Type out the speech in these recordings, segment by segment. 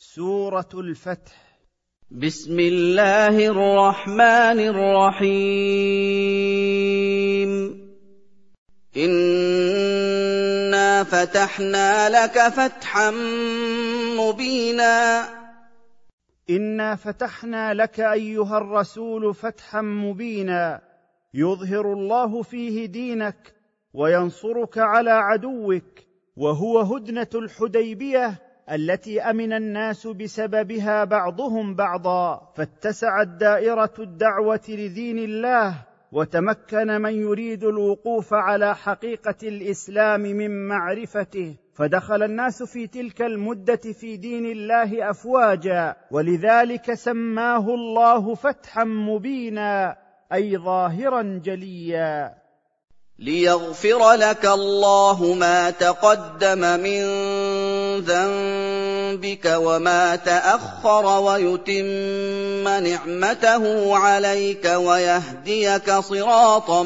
سورة الفتح. بسم الله الرحمن الرحيم. إنا فتحنا لك فتحا مبينا. إنا فتحنا لك أيها الرسول فتحا مبينا، يظهر الله فيه دينك وينصرك على عدوك، وهو هدنة الحديبية التي أمن الناس بسببها بعضهم بعضا، فاتسعت دائرة الدعوة لدين الله، وتمكن من يريد الوقوف على حقيقة الإسلام من معرفته، فدخل الناس في تلك المدة في دين الله أفواجا، ولذلك سماه الله فتحا مبينا، أي ظاهرا جليا. ليغفر لك الله ما تقدم من ذنبك وما تأخر ويتم نعمته عليك ويهديك صراطا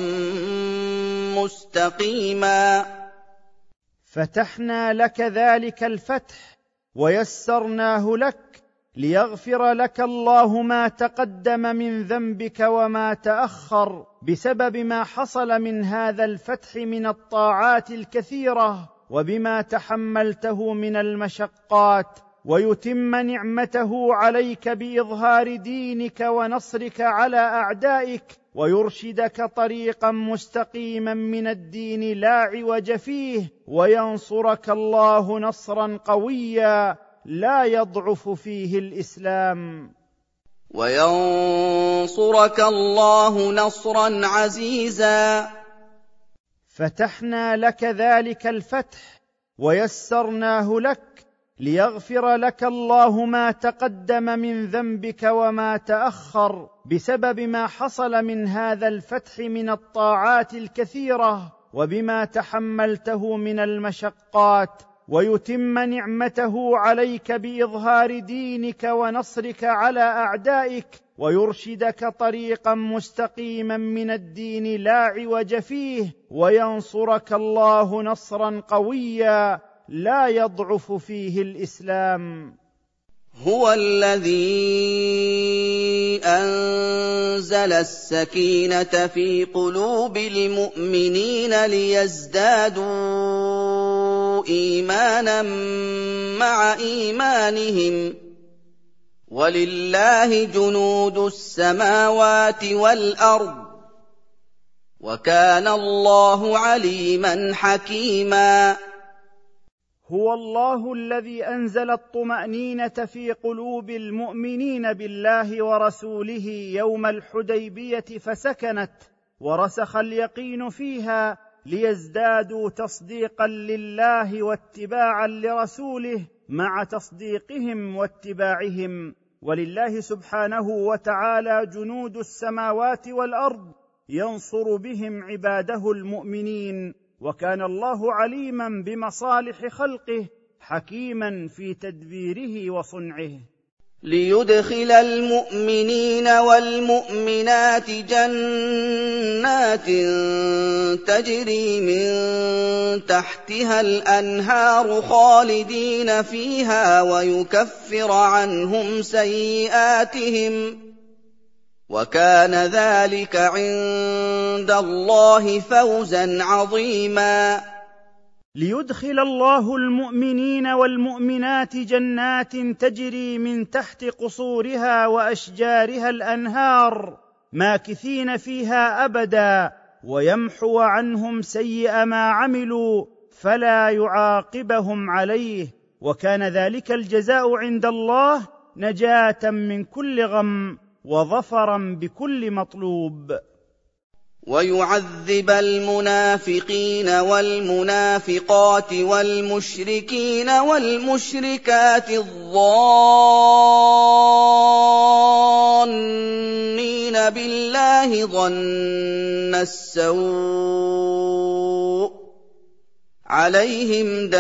مستقيما. فتحنا لك ذلك الفتح ويسرناه لك ليغفر لك الله ما تقدم من ذنبك وما تأخر بسبب ما حصل من هذا الفتح من الطاعات الكثيرة وبما تحملته من المشقات، ويتم نعمته عليك بإظهار دينك ونصرك على أعدائك، ويرشدك طريقا مستقيما من الدين لا عوج فيه، وينصرك الله نصرا قويا لا يضعف فيه الإسلام. وينصرك الله نصرا عزيزا. فتحنا لك ذلك الفتح ويسرناه لك ليغفر لك الله ما تقدم من ذنبك وما تأخر بسبب ما حصل من هذا الفتح من الطاعات الكثيرة وبما تحملته من المشقات، ويتم نعمته عليك بإظهار دينك ونصرك على أعدائك، ويرشدك طريقا مستقيما من الدين لا عوج فيه، وينصرك الله نصرا قويا لا يضعف فيه الإسلام. هو الذي أنزل السكينة في قلوب المؤمنين ليزدادوا إيمانا مع إيمانهم، ولله جنود السماوات والأرض، وكان الله عليما حكيما. هو الله الذي أنزل الطمأنينة في قلوب المؤمنين بالله ورسوله يوم الحديبية فسكنت، ورسخ اليقين فيها ليزدادوا تصديقا لله واتباعا لرسوله مع تصديقهم واتباعهم. ولله سبحانه وتعالى جنود السماوات والأرض ينصر بهم عباده المؤمنين، وكان الله عليما بمصالح خلقه حكيما في تدبيره وصنعه. ليدخل المؤمنين والمؤمنات جنات تجري من تحتها الأنهار خالدين فيها ويكفر عنهم سيئاتهم، وكان ذلك عند الله فوزا عظيما. ليدخل الله المؤمنين والمؤمنات جنات تجري من تحت قصورها وأشجارها الأنهار ماكثين فيها أبدا، ويمحو عنهم سيئ ما عملوا فلا يعاقبهم عليه، وكان ذلك الجزاء عند الله نجاة من كل غم وظفرا بكل مطلوب. ويعذب المنافقين والمنافقات والمشركين والمشركات الظانين بالله ظن السوء عليهم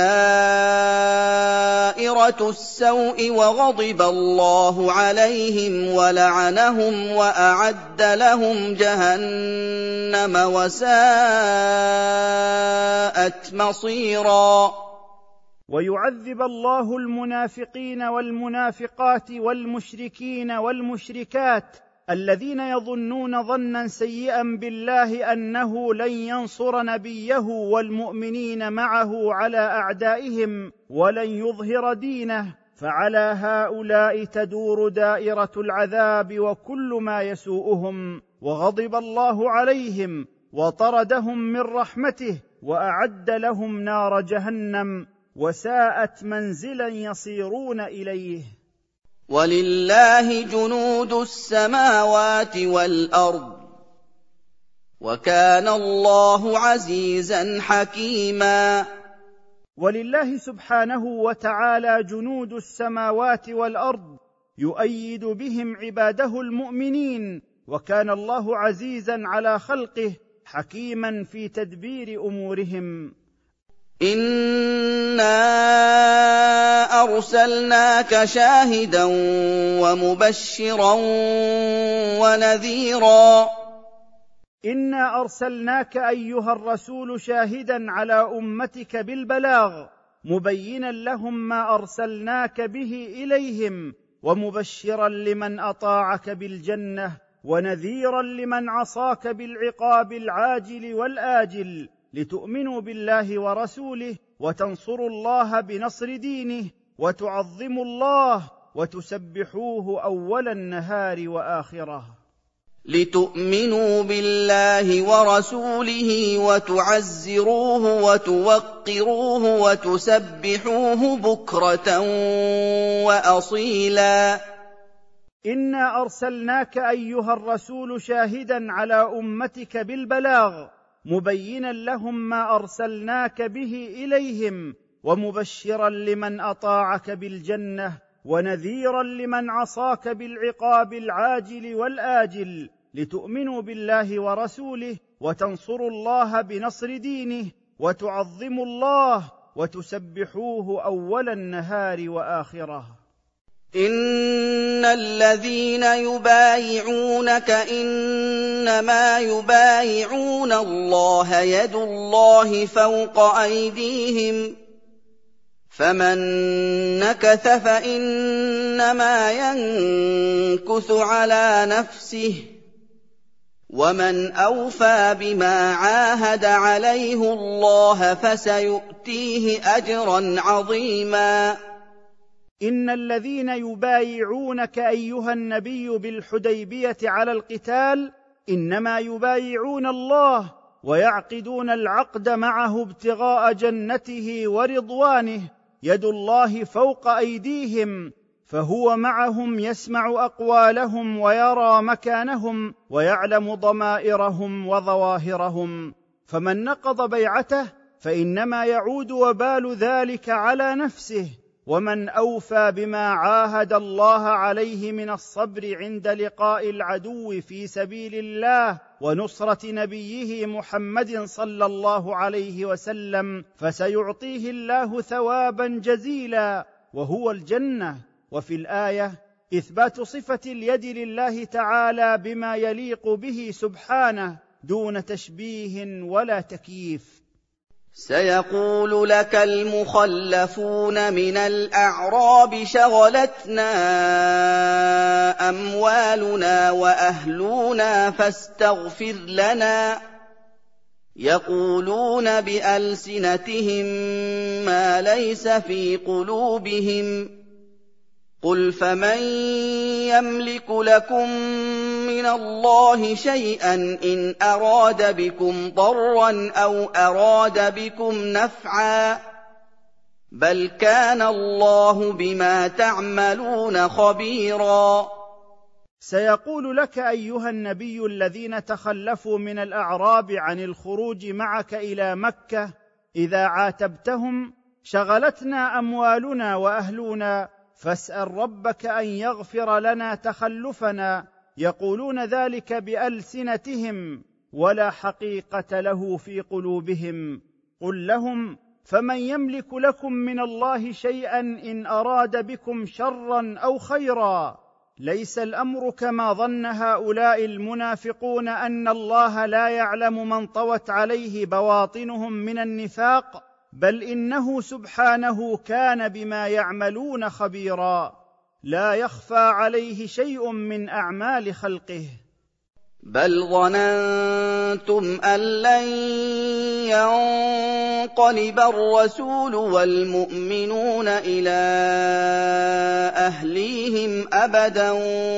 دائرة السوء وغضب الله عليهم ولعنهم وأعد لهم جهنم وساءت مصيرا. ويعذب الله المنافقين والمنافقات والمشركين والمشركات الذين يظنون ظنا سيئا بالله أنه لن ينصر نبيه والمؤمنين معه على أعدائهم ولن يظهر دينه، فعلى هؤلاء تدور دائرة العذاب وكل ما يسوءهم، وغضب الله عليهم وطردهم من رحمته وأعد لهم نار جهنم وساءت منزلا يصيرون إليه. ولله جنود السماوات والأرض وكان الله عزيزا حكيما. ولله سبحانه وتعالى جنود السماوات والأرض يؤيد بهم عباده المؤمنين، وكان الله عزيزا على خلقه حكيما في تدبير أمورهم. إنا أرسلناك شاهدا ومبشرا ونذيرا. إنا أرسلناك أيها الرسول شاهدا على أمتك بالبلاغ، مبينا لهم ما أرسلناك به إليهم، ومبشرا لمن أطاعك بالجنة، ونذيرا لمن عصاك بالعقاب العاجل والآجل، لتؤمنوا بالله ورسوله وتنصروا الله بنصر دينه وتعظموا الله وتسبحوه أول النهار وآخره. لتؤمنوا بالله ورسوله وتعزروه وتوقروه وتسبحوه بكرة وأصيلا. إنا أرسلناك أيها الرسول شاهدا على أمتك بالبلاغ، مبينا لهم ما أرسلناك به إليهم، ومبشرا لمن أطاعك بالجنة، ونذيرا لمن عصاك بالعقاب العاجل والآجل، لتؤمنوا بالله ورسوله وتنصروا الله بنصر دينه وتعظموا الله وتسبحوه أول النهار وآخره. إن الذين يبايعونك إنما يبايعون الله يد الله فوق أيديهم، فمن نكث فإنما ينكث على نفسه، ومن أوفى بما عاهد عليه الله فسيؤتيه أجرا عظيما. إن الذين يبايعونك أيها النبي بالحديبية على القتال إنما يبايعون الله، ويعقدون العقد معه ابتغاء جنته ورضوانه، يد الله فوق أيديهم، فهو معهم يسمع أقوالهم ويرى مكانهم ويعلم ضمائرهم وظواهرهم، فمن نقض بيعته فإنما يعود وبال ذلك على نفسه، ومن أوفى بما عاهد الله عليه من الصبر عند لقاء العدو في سبيل الله ونصرة نبيه محمد صلى الله عليه وسلم فسيعطيه الله ثوابا جزيلا وهو الجنة. وفي الآية إثبات صفة اليد لله تعالى بما يليق به سبحانه دون تشبيه ولا تكييف. سيقول لك المخلفون من الأعراب شغلتنا أموالنا وأهلنا فاستغفر لنا، يقولون بألسنتهم ما ليس في قلوبهم، قل فمن يملك لكم من الله شيئا إن أراد بكم ضرا أو أراد بكم نفعا، بل كان الله بما تعملون خبيرا. سيقول لك أيها النبي الذين تخلفوا من الأعراب عن الخروج معك إلى مكة إذا عاتبتهم شغلتنا أموالنا وأهلنا فاسأل ربك أن يغفر لنا تخلفنا، يقولون ذلك بألسنتهم ولا حقيقة له في قلوبهم. قل لهم فمن يملك لكم من الله شيئا إن أراد بكم شرا أو خيرا. ليس الأمر كما ظن هؤلاء المنافقون أن الله لا يعلم من طوت عليه بواطنهم من النفاق، بل انه سبحانه كان بما يعملون خبيرا، لا يخفى عليه شيء من اعمال خلقه. بل ظننتم أن لن ينقلب الرسول والمؤمنون إلى أهليهم أبدا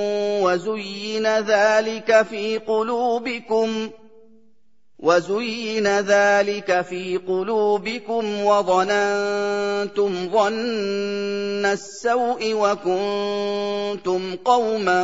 وزين ذلك في قلوبكم وظننتم ظن السوء وكنتم قوما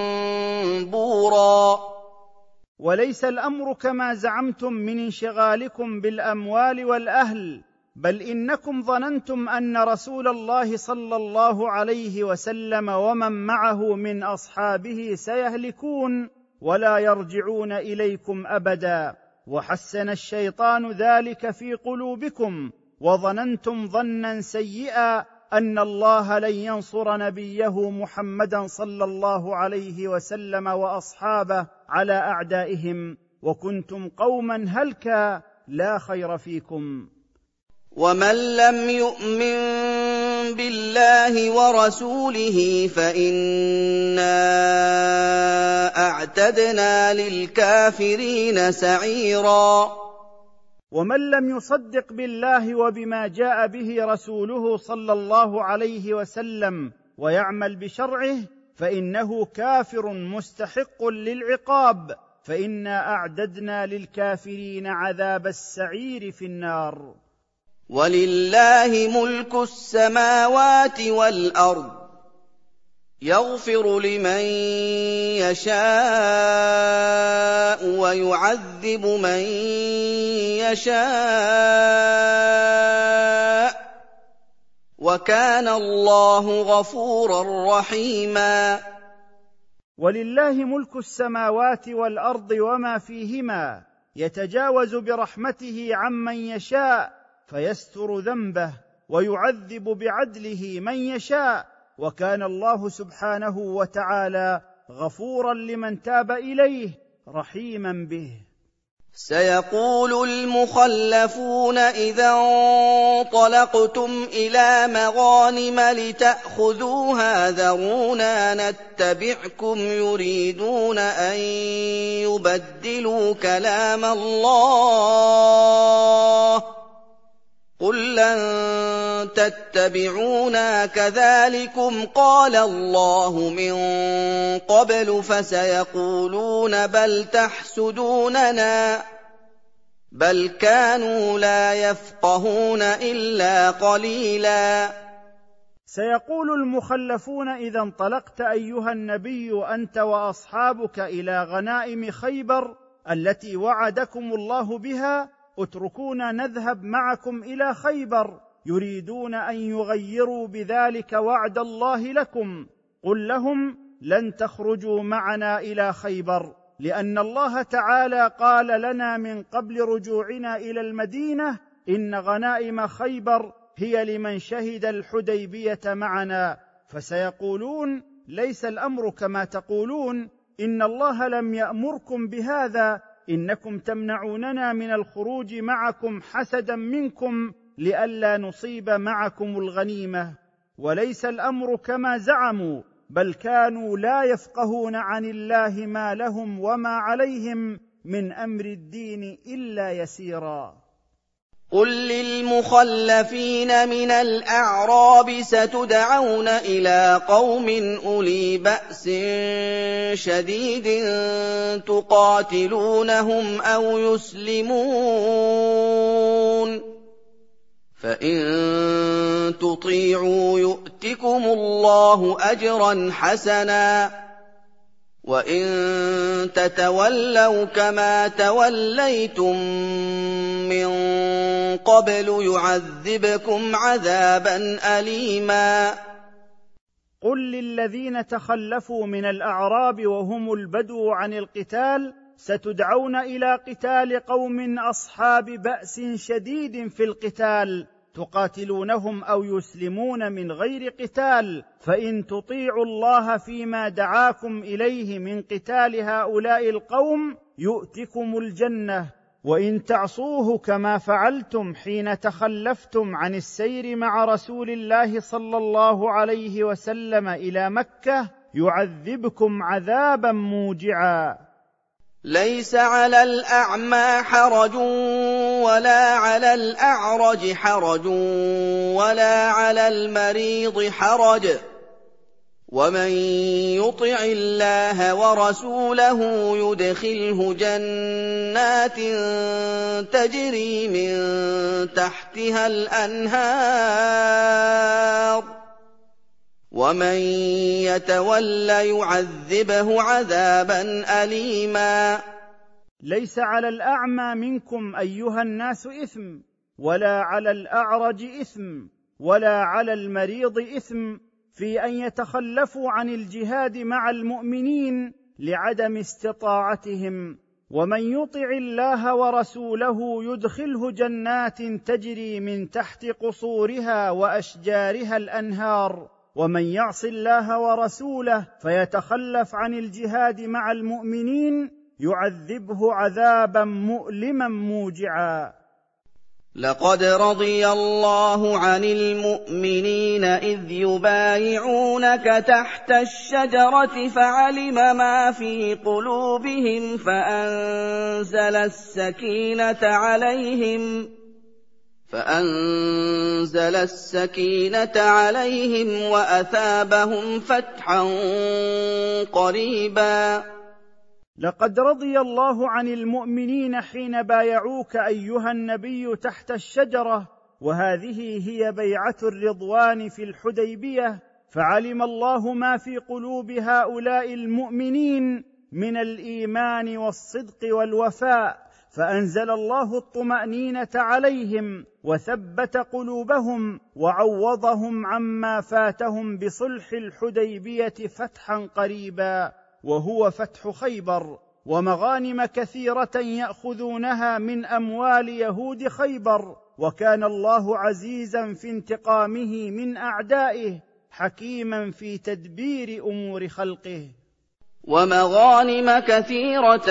بورا. وليس الامر كما زعمتم من انشغالكم بالاموال والاهل، بل انكم ظننتم ان رسول الله صلى الله عليه وسلم ومن معه من اصحابه سيهلكون ولا يرجعون اليكم ابدا، وحسن الشيطان ذلك في قلوبكم، وظننتم ظنا سيئا ان الله لن ينصر نبيه محمدا صلى الله عليه وسلم واصحابه على اعدائهم، وكنتم قوما هلكا لا خير فيكم. ومن لم يؤمن بالله ورسوله فإنا أعتدنا للكافرين سعيرا. ومن لم يصدق بالله وبما جاء به رسوله صلى الله عليه وسلم ويعمل بشرعه فإنه كافر مستحق للعقاب، فإنا أعددنا للكافرين عذاب السعير في النار. ولله ملك السماوات والأرض يغفر لمن يشاء ويعذب من يشاء وكان الله غفورا رحيما. ولله ملك السماوات والأرض وما فيهما، يتجاوز برحمته عمن يشاء فيستر ذنبه ويعذب بعدله من يشاء، وكان الله سبحانه وتعالى غفورا لمن تاب إليه رحيما به. سيقول المخلفون إذا انطلقتم إلى مغانم لتأخذوها ذرونا نتبعكم يريدون أن يبدلوا كلام الله قل لن تتبعونا كذلكم قال الله من قبل فسيقولون بل تحسدوننا بل كانوا لا يفقهون إلا قليلا. سيقول المخلفون إذا انطلقت أيها النبي أنت وأصحابك إلى غنائم خيبر التي وعدكم الله بها، اتركونا نذهب معكم إلى خيبر، يريدون أن يغيروا بذلك وعد الله لكم. قل لهم لن تخرجوا معنا إلى خيبر، لأن الله تعالى قال لنا من قبل رجوعنا إلى المدينة إن غنائم خيبر هي لمن شهد الحديبية معنا. فسيقولون ليس الأمر كما تقولون، إن الله لم يأمركم بهذا، إنكم تمنعوننا من الخروج معكم حسدا منكم لئلا نصيب معكم الغنيمة. وليس الأمر كما زعموا، بل كانوا لا يفقهون عن الله ما لهم وما عليهم من أمر الدين إلا يسيرا. قل للمخلفين من الأعراب ستدعون إلى قوم أولي بأس شديد تقاتلونهم أو يسلمون، فإن تطيعوا يؤتكم الله أجرا حسنا، وإن تتولوا كما توليتم من قبل يعذبكم عذابا أليما. قل للذين تخلفوا من الأعراب وهم البدو عن القتال ستدعون إلى قتال قوم أصحاب بأس شديد في القتال تقاتلونهم أو يسلمون من غير قتال، فإن تطيعوا الله فيما دعاكم إليه من قتال هؤلاء القوم يؤتكم الجنة، وان تعصوه كما فعلتم حين تخلفتم عن السير مع رسول الله صلى الله عليه وسلم الى مكه يعذبكم عذابا موجعا. ليس على الأعمى حرج ولا على الأعرج حرج ولا على المريض حرج، ومن يطع الله ورسوله يدخله جنات تجري من تحتها الأنهار، ومن يتول يعذبه عذابا أليما. ليس على الأعمى منكم أيها الناس إثم، ولا على الأعرج إثم، ولا على المريض إثم في أن يتخلفوا عن الجهاد مع المؤمنين لعدم استطاعتهم. ومن يطع الله ورسوله يدخله جنات تجري من تحت قصورها وأشجارها الأنهار. ومن يعص الله ورسوله فيتخلف عن الجهاد مع المؤمنين يعذبه عذابا مؤلما موجعا. لقد رضي الله عن المؤمنين إذ يبايعونك تحت الشجرة فعلم ما في قلوبهم فأنزل السكينة عليهم وأثابهم فتحا قريبا. لقد رضي الله عن المؤمنين حين بايعوك أيها النبي تحت الشجرة، وهذه هي بيعة الرضوان في الحديبية، فعلم الله ما في قلوب هؤلاء المؤمنين من الإيمان والصدق والوفاء، فأنزل الله الطمأنينة عليهم وثبت قلوبهم وعوضهم عما فاتهم بصلح الحديبية فتحا قريبا، وهو فتح خيبر، ومغانم كثيرة يأخذونها من أموال يهود خيبر، وكان الله عزيزا في انتقامه من أعدائه حكيما في تدبير أمور خلقه. ومغانم كثيرة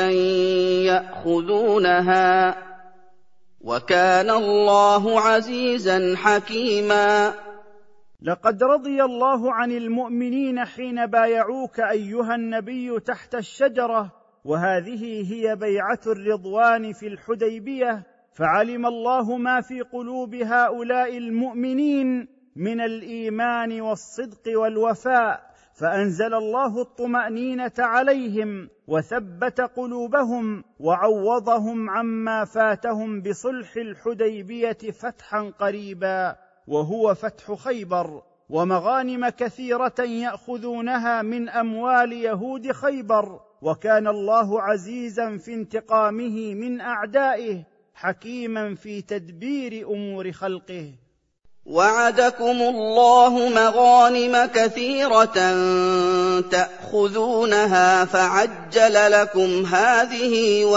يأخذونها وكان الله عزيزا حكيما. لقد رضي الله عن المؤمنين حين بايعوك أيها النبي تحت الشجرة، وهذه هي بيعة الرضوان في الحديبية، فعلم الله ما في قلوب هؤلاء المؤمنين من الإيمان والصدق والوفاء، فأنزل الله الطمأنينة عليهم وثبت قلوبهم وعوضهم عما فاتهم بصلح الحديبية فتحا قريبا، وهو فتح خيبر، ومغانم كثيرة يأخذونها من أموال يهود خيبر، وكان الله عزيزا في انتقامه من أعدائه حكيما في تدبير أمور خلقه. وعدكم الله مغانم كثيرة تأخذونها فعجل لكم هذه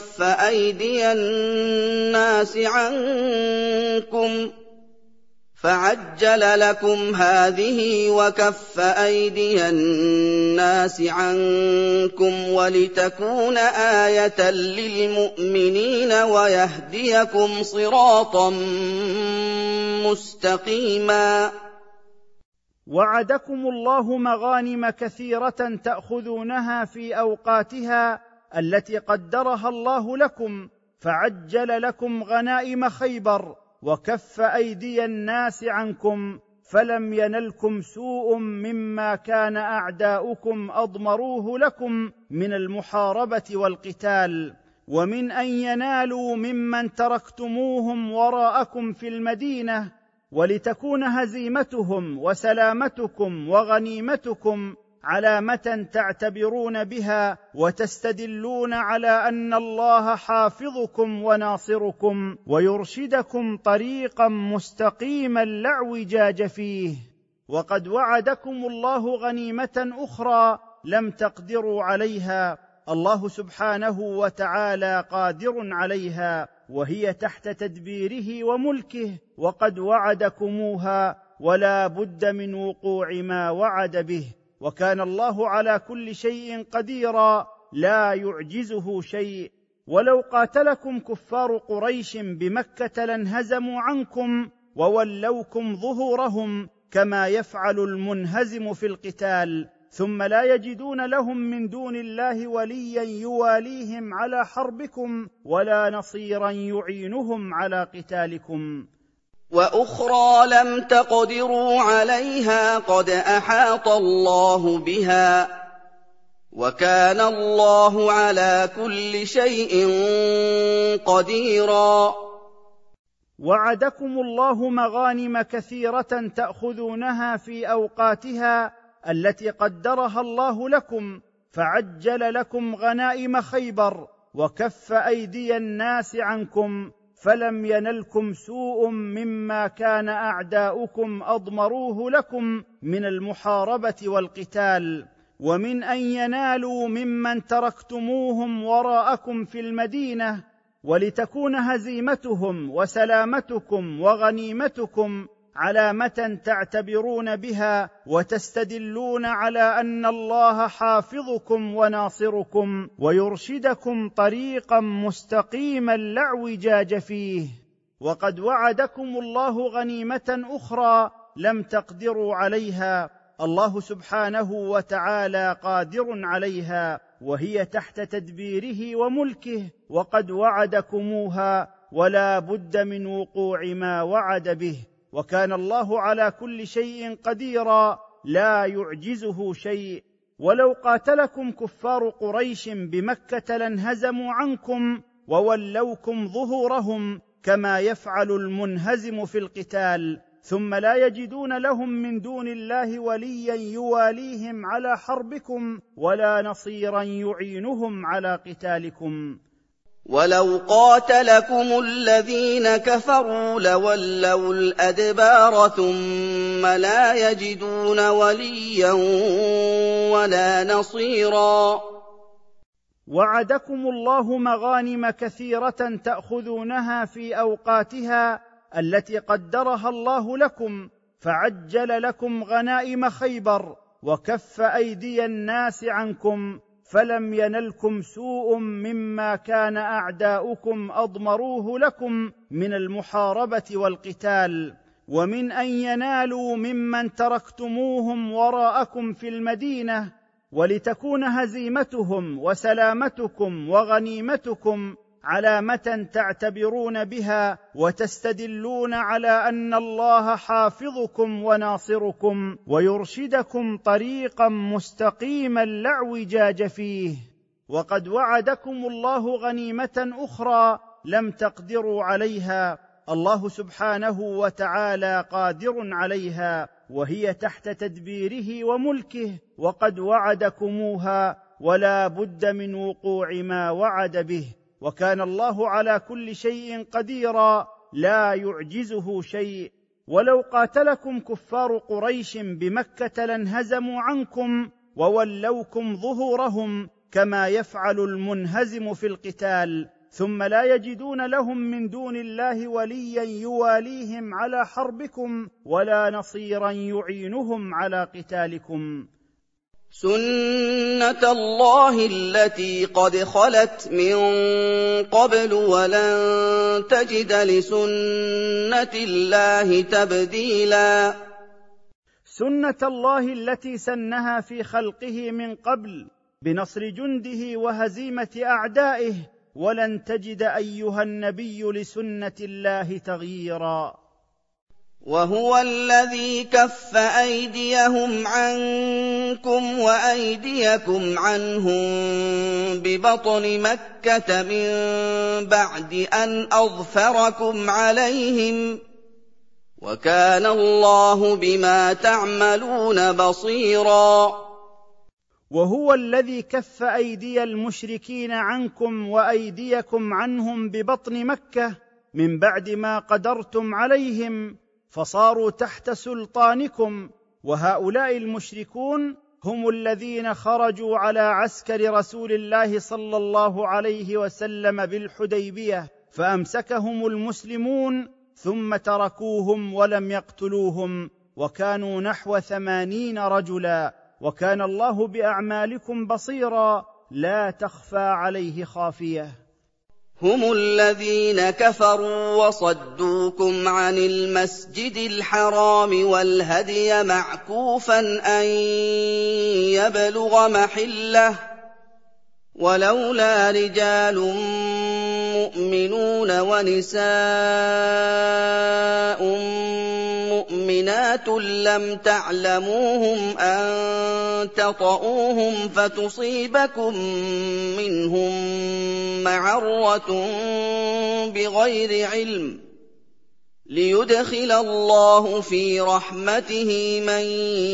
وكف أيدي الناس عنكم ولتكون آية للمؤمنين ويهديكم صراطا مستقيما. وعدكم الله مغانم كثيرة تأخذونها في أوقاتها التي قدرها الله لكم، فعجل لكم غنائم خيبر وكف أيدي الناس عنكم، فلم ينلكم سوء مما كان أعداؤكم أضمروه لكم من المحاربة والقتال، ومن أن ينالوا ممن تركتموهم وراءكم في المدينة، ولتكون هزيمتهم وسلامتكم وغنيمتكم علامة تعتبرون بها وتستدلون على أن الله حافظكم وناصركم ويرشدكم طريقا مستقيما لا اعوجاج فيه. وقد وعدكم الله غنيمة أخرى لم تقدروا عليها، الله سبحانه وتعالى قادر عليها، وهي تحت تدبيره وملكه، وقد وعدكموها ولا بد من وقوع ما وعد به، وكان الله على كل شيء قديرا لا يعجزه شيء. ولو قاتلكم كفار قريش بمكة لانهزموا عنكم وولوكم ظهورهم كما يفعل المنهزم في القتال، ثم لا يجدون لهم من دون الله وليا يواليهم على حربكم ولا نصيرا يعينهم على قتالكم. وأخرى لم تقدروا عليها قد أحاط الله بها، وكان الله على كل شيء قديرا. وعدكم الله مغانم كثيرة تأخذونها في أوقاتها التي قدرها الله لكم، فعجل لكم غنائم خيبر وكف أيدي الناس عنكم، فلم ينلكم سوء مما كان أعداؤكم أضمروه لكم من المحاربة والقتال، ومن أن ينالوا ممن تركتموهم وراءكم في المدينة، ولتكون هزيمتهم وسلامتكم وغنيمتكم علامة تعتبرون بها وتستدلون على أن الله حافظكم وناصركم ويرشدكم طريقا مستقيما لا اعوجاج فيه. وقد وعدكم الله غنيمة أخرى لم تقدروا عليها، الله سبحانه وتعالى قادر عليها، وهي تحت تدبيره وملكه، وقد وعدكموها ولا بد من وقوع ما وعد به، وكان الله على كل شيء قديرا لا يعجزه شيء. ولو قاتلكم كفار قريش بمكة لانهزموا عنكم وولوكم ظهورهم كما يفعل المنهزم في القتال، ثم لا يجدون لهم من دون الله وليا يواليهم على حربكم ولا نصيرا يعينهم على قتالكم. ولو قاتلكم الذين كفروا لولوا الأدبار ثم لا يجدون وليا ولا نصيرا. وعدكم الله مغانم كثيرة تأخذونها في أوقاتها التي قدرها الله لكم، فعجل لكم غنائم خيبر وكف أيدي الناس عنكم، فلم ينلكم سوء مما كان أعداؤكم أضمروه لكم من المحاربة والقتال، ومن أن ينالوا ممن تركتموهم وراءكم في المدينة، ولتكون هزيمتهم وسلامتكم وغنيمتكم علامة تعتبرون بها وتستدلون على أن الله حافظكم وناصركم ويرشدكم طريقا مستقيما لا اعوجاج فيه. وقد وعدكم الله غنيمة أخرى لم تقدروا عليها، الله سبحانه وتعالى قادر عليها، وهي تحت تدبيره وملكه، وقد وعدكموها ولا بد من وقوع ما وعد به، وكان الله على كل شيء قديرا لا يعجزه شيء. ولو قاتلكم كفار قريش بمكة لانهزموا عنكم وولوكم ظهورهم كما يفعل المنهزم في القتال، ثم لا يجدون لهم من دون الله وليا يواليهم على حربكم ولا نصيرا يعينهم على قتالكم. سُنَّةَ اللَّهِ الَّتِي قَدْ خَلَتْ مِن قَبْلُ وَلَن تَجِدَ لِسُنَّةِ اللَّهِ تَبْدِيلًا. سنة الله التي سنها في خلقه من قبل بنصر جنده وهزيمة أعدائه، ولن تجد أيها النبي لسنة الله تغييرا. وهو الذي كف أيديهم عنكم وأيديكم عنهم ببطن مكة من بعد أن أظفركم عليهم، وكان الله بما تعملون بصيرا. وهو الذي كف أيدي المشركين عنكم وأيديكم عنهم ببطن مكة من بعد ما قدرتم عليهم فصاروا تحت سلطانكم، وهؤلاء المشركون هم الذين خرجوا على عسكر رسول الله صلى الله عليه وسلم بالحديبية، فأمسكهم المسلمون ثم تركوهم ولم يقتلوهم، وكانوا نحو 80 رجلا، وكان الله بأعمالكم بصيرا لا تخفى عليه خافية. هم الذين كفروا وصدوكم عن المسجد الحرام والهدي معكوفا أن يبلغ محله ولولا رجال مؤمنون ونساء مؤمنات لم تعلموهم أن تطئوهم فتصيبكم منهم معرة بغير علم ليدخل الله في رحمته من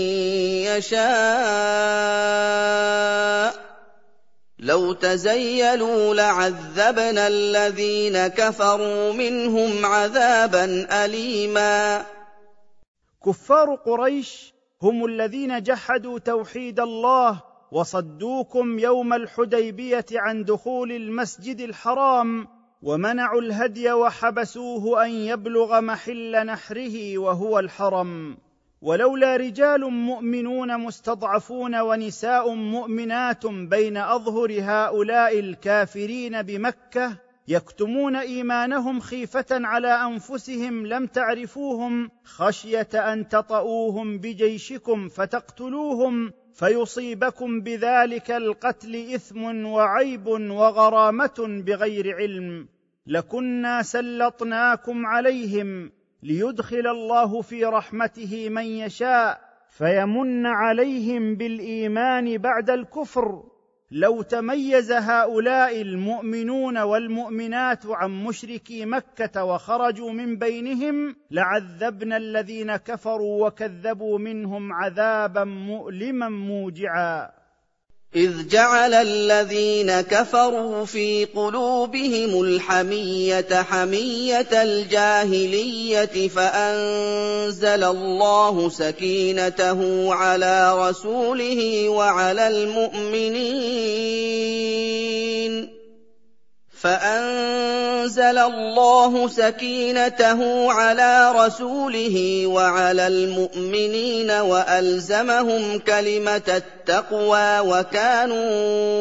يشاء لو تزيلوا لعذبنا الذين كفروا منهم عذابا أليما. كفار قريش هم الذين جحدوا توحيد الله وصدوكم يوم الحديبية عن دخول المسجد الحرام، ومنعوا الهدي وحبسوه أن يبلغ محل نحره وهو الحرم. ولولا رجال مؤمنون مستضعفون ونساء مؤمنات بين أظهر هؤلاء الكافرين بمكة يكتمون إيمانهم خيفة على أنفسهم لم تعرفوهم خشية أن تطؤوهم بجيشكم فتقتلوهم فيصيبكم بذلك القتل إثم وعيب وغرامة بغير علم، لكنا سلطناكم عليهم ليدخل الله في رحمته من يشاء فيمن عليهم بالإيمان بعد الكفر. لو تميز هؤلاء المؤمنون والمؤمنات عن مشركي مكة وخرجوا من بينهم لعذبنا الذين كفروا وكذبوا منهم عذابا مؤلما موجعا. إذ جعل الذين كفروا في قلوبهم الحمية حمية الجاهلية فأنزل الله سكينته على رسوله وعلى المؤمنين وألزمهم كلمة التقوى وكانوا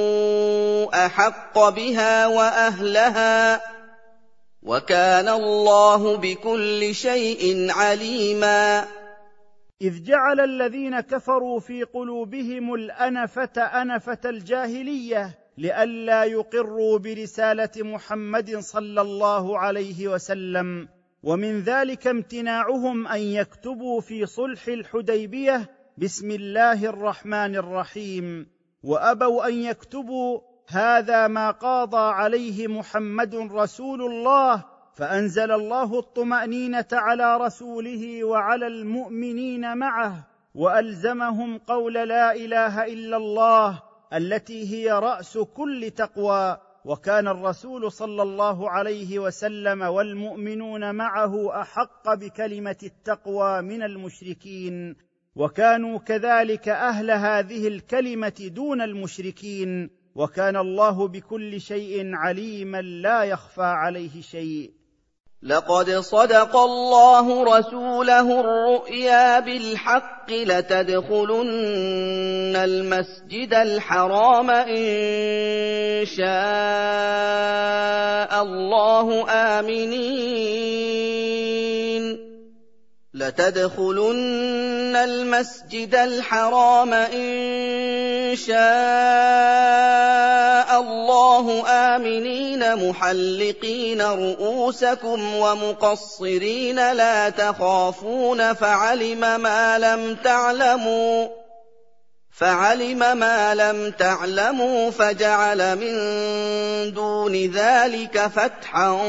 أحق بها وأهلها وكان الله بكل شيء عليما. إذ جعل الذين كفروا في قلوبهم الأنفة أنفة الجاهلية لئلا يقروا برسالة محمد صلى الله عليه وسلم، ومن ذلك امتناعهم أن يكتبوا في صلح الحديبية بسم الله الرحمن الرحيم، وأبوا أن يكتبوا هذا ما قاضى عليه محمد رسول الله، فأنزل الله الطمأنينة على رسوله وعلى المؤمنين معه وألزمهم قول لا إله إلا الله التي هي رأس كل تقوى. وكان الرسول صلى الله عليه وسلم والمؤمنون معه أحق بكلمة التقوى من المشركين، وكانوا كذلك أهل هذه الكلمة دون المشركين، وكان الله بكل شيء عليما لا يخفى عليه شيء. لقد صدق الله رسوله الرؤيا بالحق لتدخلن المسجد الحرام إن شاء الله آمنين لتدخلن المسجد الحرام إن شاء الله آمنين محلقين رؤوسكم ومقصرين لا تخافون فعلم ما لم تعلموا فجعل من دون ذلك فتحا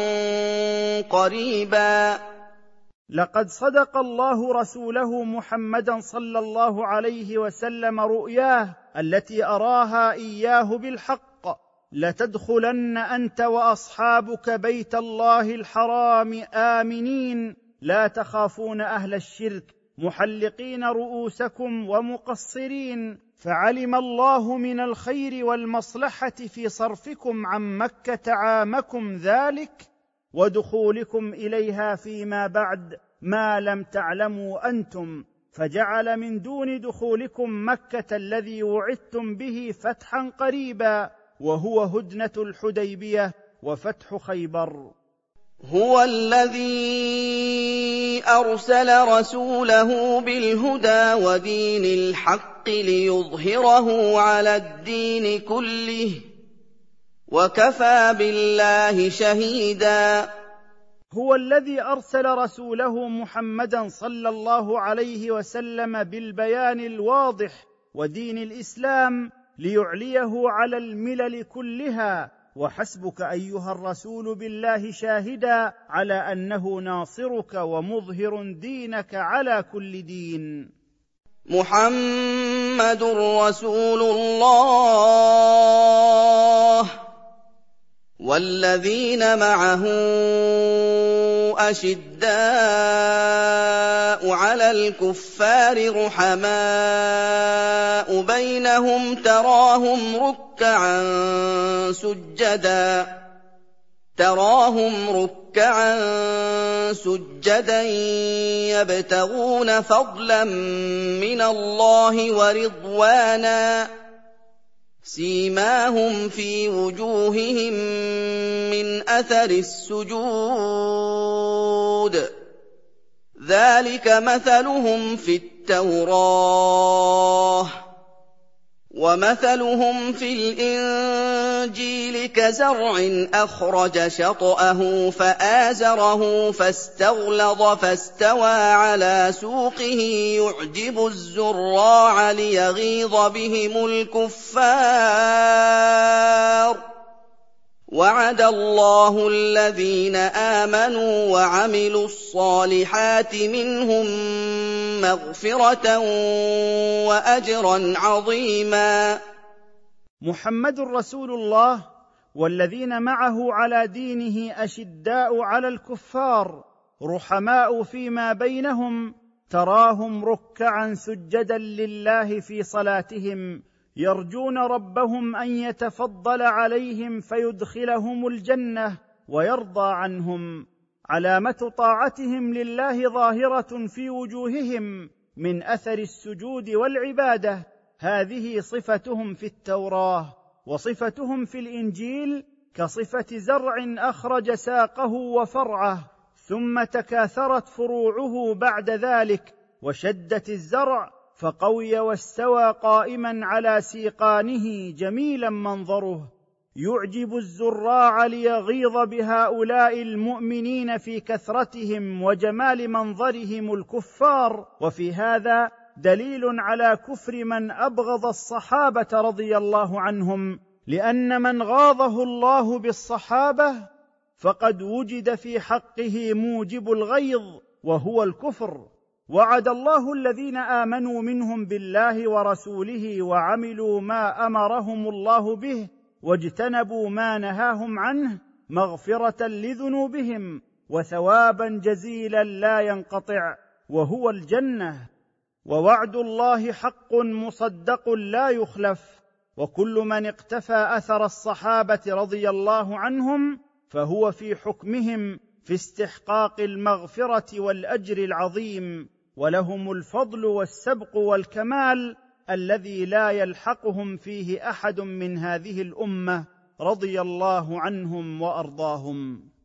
قريبا. لقد صدق الله رسوله محمدا صلى الله عليه وسلم رؤياه التي أراها إياه بالحق، لتدخلن أنت وأصحابك بيت الله الحرام آمنين لا تخافون أهل الشرك محلقين رؤوسكم ومقصرين، فعلم الله من الخير والمصلحة في صرفكم عن مكة عامكم ذلك ودخولكم إليها فيما بعد ما لم تعلموا أنتم، فجعل من دون دخولكم مكة الذي وعدتم به فتحا قريبا وهو هدنة الحديبية وفتح خيبر. هو الذي أرسل رسوله بالهدى ودين الحق ليظهره على الدين كله وكفى بالله شهيدا. هو الذي أرسل رسوله محمدا صلى الله عليه وسلم بالبيان الواضح ودين الإسلام ليعليه على الملل كلها، وحسبك أيها الرسول بالله شاهدا على أنه ناصرك ومظهر دينك على كل دين. محمد رسول الله والذين معه أشداء على الكفار رحماء بينهم تراهم ركعا سجدا يبتغون فضلا من الله ورضوانا سيماهم في وجوههم من أثر السجود ذلك مثلهم في التوراة ومثلهم في الإنجيل كزرع أخرج شطأه فآزره فاستغلظ فاستوى على سوقه يعجب الزراع ليغيظ بهم الكفار. وعد الله الذين آمنوا وعملوا الصالحات منهم مغفرة وأجرا عظيما. محمد رسول الله والذين معه على دينه أشداء على الكفار رحماء فيما بينهم، تراهم ركعا سجدا لله في صلاتهم يرجون ربهم أن يتفضل عليهم فيدخلهم الجنة ويرضى عنهم. علامة طاعتهم لله ظاهرة في وجوههم من أثر السجود والعبادة، هذه صفتهم في التوراة، وصفتهم في الإنجيل كصفة زرع أخرج ساقه وفرعه ثم تكاثرت فروعه بعد ذلك وشدت الزرع فقوي واستوى قائما على سيقانه جميلا منظره، يعجب الزراع ليغيظ بهؤلاء المؤمنين في كثرتهم وجمال منظرهم الكفار. وفي هذا دليل على كفر من أبغض الصحابة رضي الله عنهم، لأن من غاضه الله بالصحابة فقد وجد في حقه موجب الغيظ وهو الكفر. وعد الله الذين آمنوا منهم بالله ورسوله وعملوا ما أمرهم الله به واجتنبوا ما نهاهم عنه مغفرة لذنوبهم وثوابا جزيلا لا ينقطع وهو الجنة. ووعد الله حق مصدق لا يخلف، وكل من اقتفى أثر الصحابة رضي الله عنهم فهو في حكمهم في استحقاق المغفرة والأجر العظيم، ولهم الفضل والسبق والكمال الذي لا يلحقهم فيه أحد من هذه الأمة رضي الله عنهم وأرضاهم.